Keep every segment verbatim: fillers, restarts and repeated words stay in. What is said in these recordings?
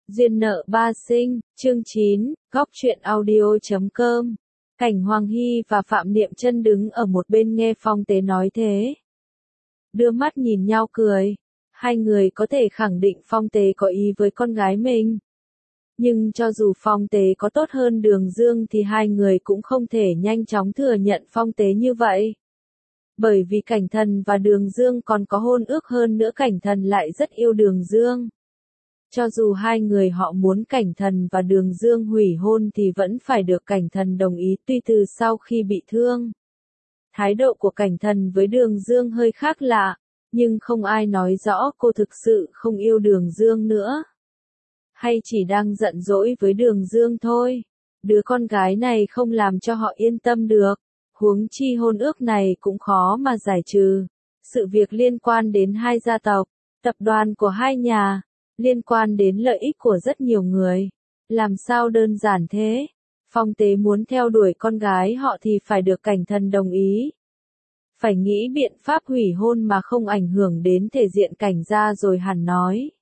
Duyên nợ ba sinh, chương chín, góc truyện audio chấm com. Cảnh Hoàng Hy và Phạm Niệm Chân đứng ở một bên nghe Phong Tế nói thế. Đưa mắt nhìn nhau cười. Hai người có thể khẳng định Phong Tế có ý với con gái mình. Nhưng cho dù Phong Tế có tốt hơn Đường Dương thì hai người cũng không thể nhanh chóng thừa nhận Phong Tế như vậy. Bởi vì Cảnh Thần và Đường Dương còn có hôn ước, hơn nữa Cảnh Thần lại rất yêu Đường Dương. Cho dù hai người họ muốn Cảnh Thần và Đường Dương hủy hôn thì vẫn phải được Cảnh Thần đồng ý, tuy từ sau khi bị thương. Thái độ của Cảnh Thần với Đường Dương hơi khác lạ, nhưng không ai nói rõ cô thực sự không yêu Đường Dương nữa. Hay chỉ đang giận dỗi với Đường Dương thôi. Đứa con gái này không làm cho họ yên tâm được. Huống chi hôn ước này cũng khó mà giải trừ. Sự việc liên quan đến hai gia tộc, tập đoàn của hai nhà, liên quan đến lợi ích của rất nhiều người. Làm sao đơn giản thế? Phong Tế muốn theo đuổi con gái họ thì phải được Cảnh Thần đồng ý. Phải nghĩ biện pháp hủy hôn mà không ảnh hưởng đến thể diện Cảnh gia rồi hẳn nói.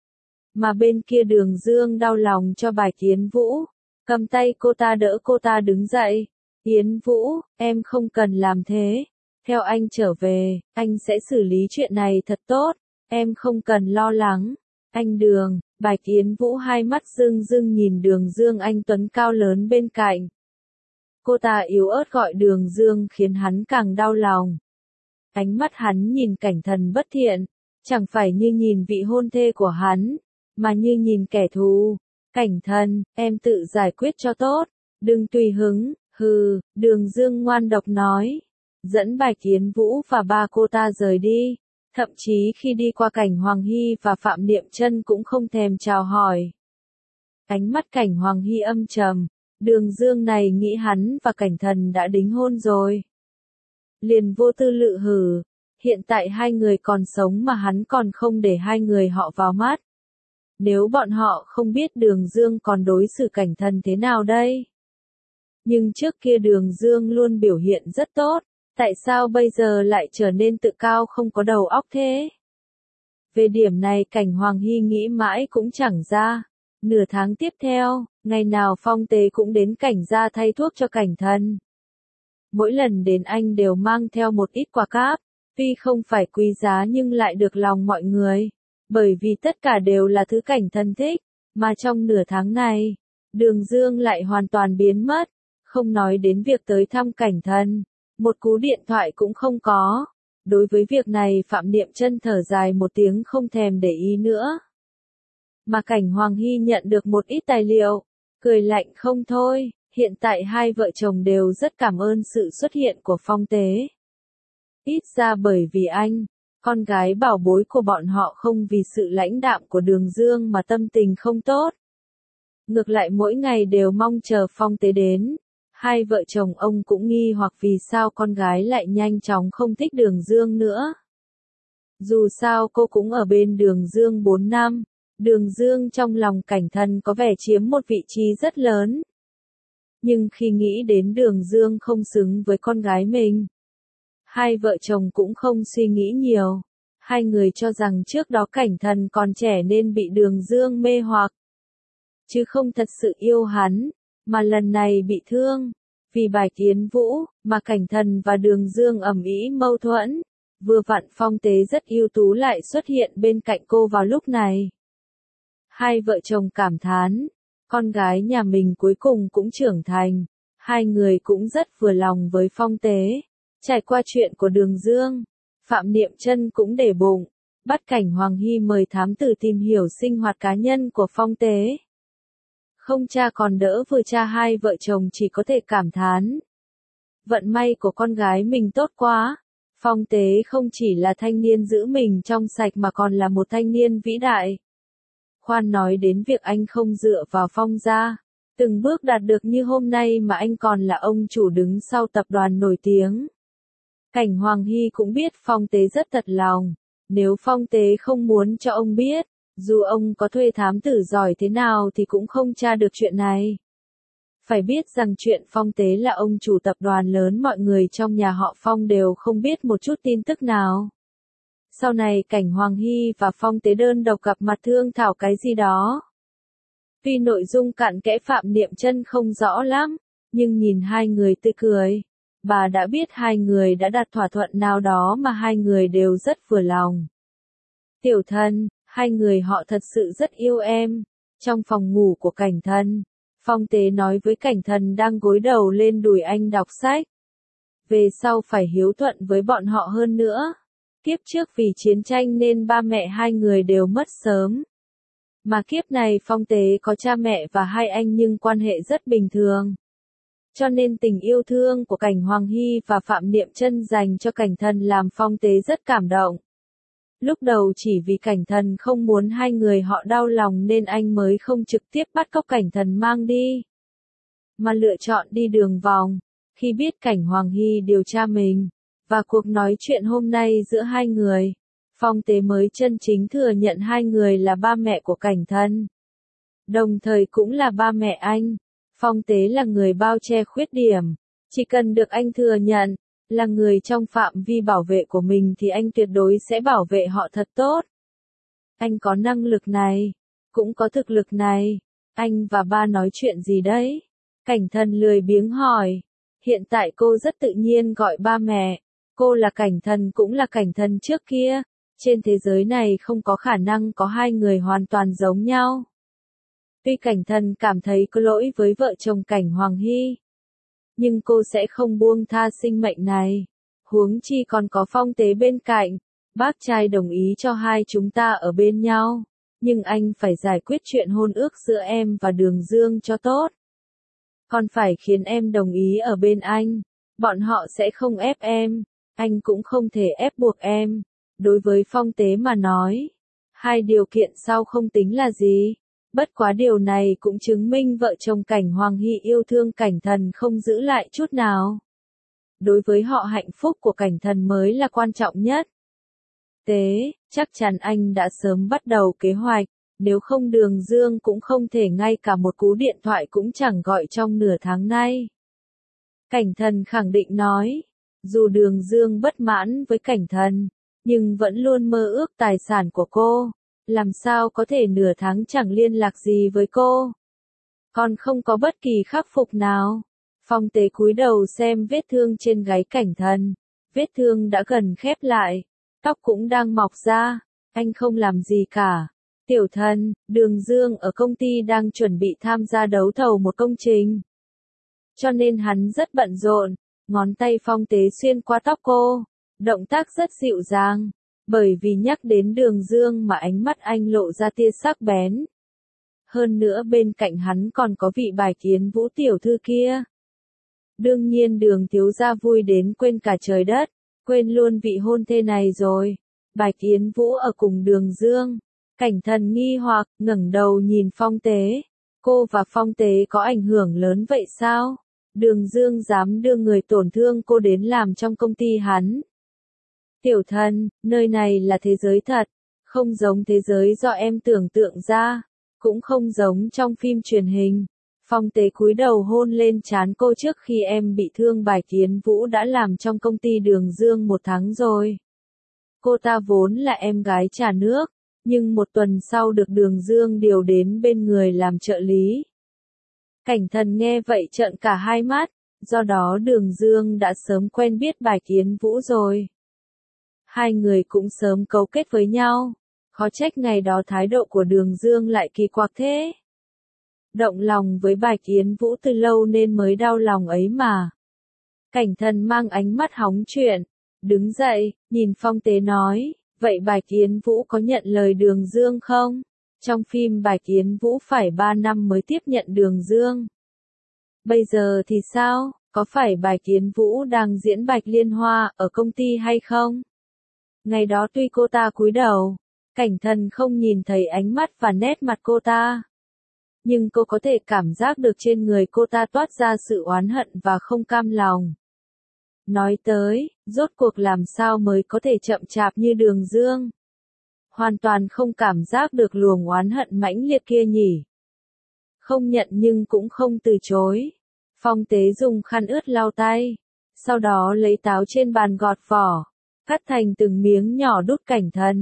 Mà bên kia Đường Dương đau lòng cho Bạch Yến Vũ, cầm tay cô ta đỡ cô ta đứng dậy. Yến Vũ, em không cần làm thế. Theo anh trở về, anh sẽ xử lý chuyện này thật tốt. Em không cần lo lắng. Anh Đường, Bạch Yến Vũ hai mắt rưng rưng nhìn Đường Dương anh tuấn cao lớn bên cạnh. Cô ta yếu ớt gọi Đường Dương khiến hắn càng đau lòng. Ánh mắt hắn nhìn Cảnh Thần bất thiện, chẳng phải như nhìn vị hôn thê của hắn, mà như nhìn kẻ thù. Cảnh Thần, em tự giải quyết cho tốt, đừng tùy hứng. Hừ, Đường Dương ngoan độc nói. Dẫn Bạch Yến Vũ và ba cô ta rời đi. Thậm chí khi đi qua Cảnh Hoàng Hy và Phạm Niệm Chân cũng không thèm chào hỏi. Ánh mắt Cảnh Hoàng Hy âm trầm. Đường Dương này nghĩ hắn và Cảnh Thần đã đính hôn rồi. Liền vô tư lự hử. Hiện tại hai người còn sống mà hắn còn không để hai người họ vào mắt. Nếu bọn họ không biết Đường Dương còn đối xử Cảnh Thần thế nào đây? Nhưng trước kia Đường Dương luôn biểu hiện rất tốt, tại sao bây giờ lại trở nên tự cao không có đầu óc thế? Về điểm này Cảnh Hoàng Hy nghĩ mãi cũng chẳng ra. Nửa tháng tiếp theo, ngày nào Phong Tế cũng đến Cảnh gia thay thuốc cho Cảnh Thần. Mỗi lần đến anh đều mang theo một ít quà cáp, tuy không phải quý giá nhưng lại được lòng mọi người, bởi vì tất cả đều là thứ Cảnh Thần thích, mà trong nửa tháng này, Đường Dương lại hoàn toàn biến mất. Không nói đến việc tới thăm Cảnh Thần, một cú điện thoại cũng không có. Đối với việc này Phạm Niệm Chân thở dài một tiếng không thèm để ý nữa. Mà Cảnh Hoàng Hy nhận được một ít tài liệu, cười lạnh không thôi. Hiện tại hai vợ chồng đều rất cảm ơn sự xuất hiện của Phong Tế. Ít ra bởi vì anh, con gái bảo bối của bọn họ không vì sự lãnh đạm của Đường Dương mà tâm tình không tốt. Ngược lại mỗi ngày đều mong chờ Phong Tế đến. Hai vợ chồng ông cũng nghi hoặc vì sao con gái lại nhanh chóng không thích Đường Dương nữa. Dù sao cô cũng ở bên Đường Dương bốn năm, Đường Dương trong lòng Cảnh Thần có vẻ chiếm một vị trí rất lớn. Nhưng khi nghĩ đến Đường Dương không xứng với con gái mình, hai vợ chồng cũng không suy nghĩ nhiều. Hai người cho rằng trước đó Cảnh Thần còn trẻ nên bị Đường Dương mê hoặc, chứ không thật sự yêu hắn. Mà lần này bị thương, vì Bạch Yến Vũ, mà Cảnh Thần và Đường Dương ầm ĩ mâu thuẫn. Vừa vặn Phong Tế rất ưu tú lại xuất hiện bên cạnh cô vào lúc này. Hai vợ chồng cảm thán, con gái nhà mình cuối cùng cũng trưởng thành. Hai người cũng rất vừa lòng với Phong Tế. Trải qua chuyện của Đường Dương, Phạm Niệm Chân cũng để bụng, bắt Cảnh Hoàng Hy mời thám tử tìm hiểu sinh hoạt cá nhân của Phong Tế. Không cha còn đỡ vừa cha, hai vợ chồng chỉ có thể cảm thán. Vận may của con gái mình tốt quá. Phong Tế không chỉ là thanh niên giữ mình trong sạch mà còn là một thanh niên vĩ đại. Khoan nói đến việc anh không dựa vào Phong gia, từng bước đạt được như hôm nay mà anh còn là ông chủ đứng sau tập đoàn nổi tiếng. Cảnh Hoàng Hy cũng biết Phong Tế rất thật lòng. Nếu Phong Tế không muốn cho ông biết, dù ông có thuê thám tử giỏi thế nào thì cũng không tra được chuyện này. Phải biết rằng chuyện Phong Tế là ông chủ tập đoàn lớn, mọi người trong nhà họ Phong đều không biết một chút tin tức nào. Sau này Cảnh Hoàng Hy và Phong Tế đơn độc gặp mặt thương thảo cái gì đó. Tuy nội dung cặn kẽ Phạm Niệm Chân không rõ lắm, nhưng nhìn hai người tươi cười, bà đã biết hai người đã đặt thỏa thuận nào đó mà hai người đều rất vừa lòng. Tiểu Thân, hai người họ thật sự rất yêu em. Trong phòng ngủ của Cảnh Thần, Phong Tế nói với Cảnh Thần đang gối đầu lên đùi anh đọc sách. Về sau phải hiếu thuận với bọn họ hơn nữa. Kiếp trước vì chiến tranh nên ba mẹ hai người đều mất sớm. Mà kiếp này Phong Tế có cha mẹ và hai anh nhưng quan hệ rất bình thường. Cho nên tình yêu thương của Cảnh Hoàng Hy và Phạm Niệm Chân dành cho Cảnh Thần làm Phong Tế rất cảm động. Lúc đầu chỉ vì Cảnh Thần không muốn hai người họ đau lòng nên anh mới không trực tiếp bắt cóc Cảnh Thần mang đi, mà lựa chọn đi đường vòng. Khi biết Cảnh Hoàng Hy điều tra mình, và cuộc nói chuyện hôm nay giữa hai người, Phong Tế mới chân chính thừa nhận hai người là ba mẹ của Cảnh Thần. Đồng thời cũng là ba mẹ anh. Phong Tế là người bao che khuyết điểm. Chỉ cần được anh thừa nhận, là người trong phạm vi bảo vệ của mình thì anh tuyệt đối sẽ bảo vệ họ thật tốt. Anh có năng lực này, cũng có thực lực này. Anh và ba nói chuyện gì đấy? Cảnh Thần lười biếng hỏi. Hiện tại cô rất tự nhiên gọi ba mẹ. Cô là Cảnh Thần cũng là Cảnh Thần trước kia. Trên thế giới này không có khả năng có hai người hoàn toàn giống nhau. Tuy Cảnh Thần cảm thấy có lỗi với vợ chồng Cảnh Hoàng Hy, nhưng cô sẽ không buông tha sinh mệnh này. Huống chi còn có Phong Tế bên cạnh. Bác trai đồng ý cho hai chúng ta ở bên nhau. Nhưng anh phải giải quyết chuyện hôn ước giữa em và Đường Dương cho tốt. Còn phải khiến em đồng ý ở bên anh. Bọn họ sẽ không ép em. Anh cũng không thể ép buộc em. Đối với Phong Tế mà nói, hai điều kiện sau không tính là gì. Bất quá điều này cũng chứng minh vợ chồng Cảnh Hoàng Hy yêu thương Cảnh Thần không giữ lại chút nào. Đối với họ hạnh phúc của Cảnh Thần mới là quan trọng nhất. Tế, chắc chắn anh đã sớm bắt đầu kế hoạch, nếu không Đường Dương cũng không thể ngay cả một cú điện thoại cũng chẳng gọi trong nửa tháng nay. Cảnh Thần khẳng định nói, dù Đường Dương bất mãn với Cảnh Thần, nhưng vẫn luôn mơ ước tài sản của cô. Làm sao có thể nửa tháng chẳng liên lạc gì với cô? Còn không có bất kỳ khắc phục nào. Phong Tế cúi đầu xem vết thương trên gáy Cảnh Thần. Vết thương đã gần khép lại. Tóc cũng đang mọc ra. Anh không làm gì cả. Tiểu Thần, Đường Dương ở công ty đang chuẩn bị tham gia đấu thầu một công trình. Cho nên hắn rất bận rộn. Ngón tay Phong Tế xuyên qua tóc cô. Động tác rất dịu dàng. Bởi vì nhắc đến Đường Dương mà ánh mắt anh lộ ra tia sắc bén. Hơn nữa bên cạnh hắn còn có vị Bài Kiến Vũ tiểu thư kia. Đương nhiên Đường thiếu gia vui đến quên cả trời đất, quên luôn vị hôn thê này rồi. Bài Kiến Vũ ở cùng Đường Dương. Cảnh Thần nghi hoặc, ngẩng đầu nhìn Phong Tế. Cô và Phong Tế có ảnh hưởng lớn vậy sao? Đường Dương dám đưa người tổn thương cô đến làm trong công ty hắn. Tiểu Thần, nơi này là thế giới thật, không giống thế giới do em tưởng tượng ra, cũng không giống trong phim truyền hình. Phong Tế cúi đầu hôn lên trán cô trước khi em bị thương. Bài Kiến Vũ đã làm trong công ty Đường Dương một tháng rồi. Cô ta vốn là em gái trà nước, nhưng một tuần sau được Đường Dương điều đến bên người làm trợ lý. Cảnh Thần nghe vậy trợn cả hai mắt, do đó Đường Dương đã sớm quen biết Bài Kiến Vũ rồi. Hai người cũng sớm cấu kết với nhau, khó trách ngày đó thái độ của Đường Dương lại kỳ quặc thế. Động lòng với Bài Kiến Vũ từ lâu nên mới đau lòng ấy mà. Cảnh Thần mang ánh mắt hóng chuyện, đứng dậy, nhìn Phong Tế nói, vậy Bài Kiến Vũ có nhận lời Đường Dương không? Trong phim Bài Kiến Vũ phải ba năm mới tiếp nhận Đường Dương. Bây giờ thì sao, có phải Bài Kiến Vũ đang diễn Bạch Liên Hoa ở công ty hay không? Ngày đó tuy cô ta cúi đầu, Cảnh Thần không nhìn thấy ánh mắt và nét mặt cô ta. Nhưng cô có thể cảm giác được trên người cô ta toát ra sự oán hận và không cam lòng. Nói tới, rốt cuộc làm sao mới có thể chậm chạp như Đường Dương? Hoàn toàn không cảm giác được luồng oán hận mãnh liệt kia nhỉ. Không nhận nhưng cũng không từ chối. Phong Tế dùng khăn ướt lau tay, sau đó lấy táo trên bàn gọt vỏ, cắt thành từng miếng nhỏ đút Cảnh Thần.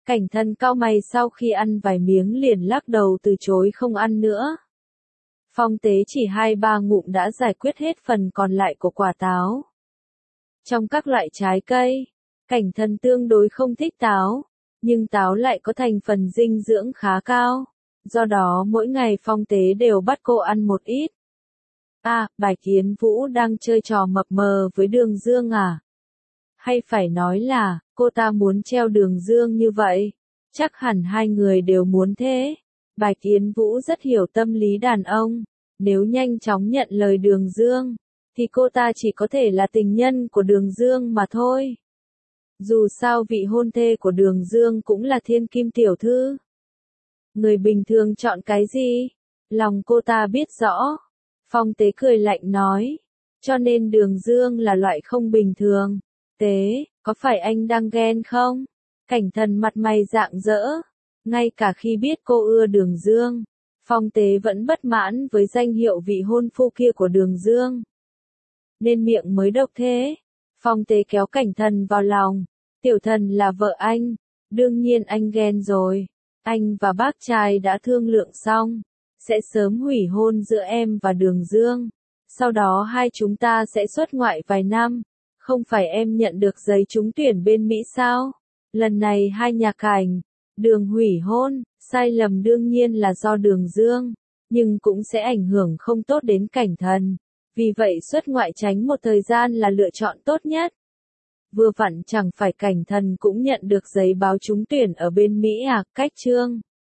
Cảnh Thần cau mày sau khi ăn vài miếng liền lắc đầu từ chối không ăn nữa. Phong Tế chỉ hai ba ngụm đã giải quyết hết phần còn lại của quả táo. Trong các loại trái cây, Cảnh Thần tương đối không thích táo, nhưng táo lại có thành phần dinh dưỡng khá cao, do đó mỗi ngày Phong Tế đều bắt cô ăn một ít. À, Bạch Yến Vũ đang chơi trò mập mờ với Đường Dương à? Hay phải nói là, cô ta muốn treo Đường Dương như vậy? Chắc hẳn hai người đều muốn thế. Bạch Yến Vũ rất hiểu tâm lý đàn ông, nếu nhanh chóng nhận lời Đường Dương, thì cô ta chỉ có thể là tình nhân của Đường Dương mà thôi. Dù sao vị hôn thê của Đường Dương cũng là thiên kim tiểu thư. Người bình thường chọn cái gì? Lòng cô ta biết rõ. Phong Tế cười lạnh nói. Cho nên Đường Dương là loại không bình thường. Tế, có phải anh đang ghen không? Cảnh Thần mặt mày rạng rỡ. Ngay cả khi biết cô ưa Đường Dương, Phong Tế vẫn bất mãn với danh hiệu vị hôn phu kia của Đường Dương. Nên miệng mới độc thế. Phong Tế kéo Cảnh Thần vào lòng. Tiểu Thần là vợ anh. Đương nhiên anh ghen rồi. Anh và bác trai đã thương lượng xong. Sẽ sớm hủy hôn giữa em và Đường Dương. Sau đó hai chúng ta sẽ xuất ngoại vài năm. Không phải em nhận được giấy trúng tuyển bên Mỹ sao? Lần này hai nhà Cảnh, Đường hủy hôn, sai lầm đương nhiên là do Đường Dương. Nhưng cũng sẽ ảnh hưởng không tốt đến Cảnh Thần. Vì vậy xuất ngoại tránh một thời gian là lựa chọn tốt nhất. Vừa vặn chẳng phải Cảnh Thần cũng nhận được giấy báo trúng tuyển ở bên Mỹ à, cách chương.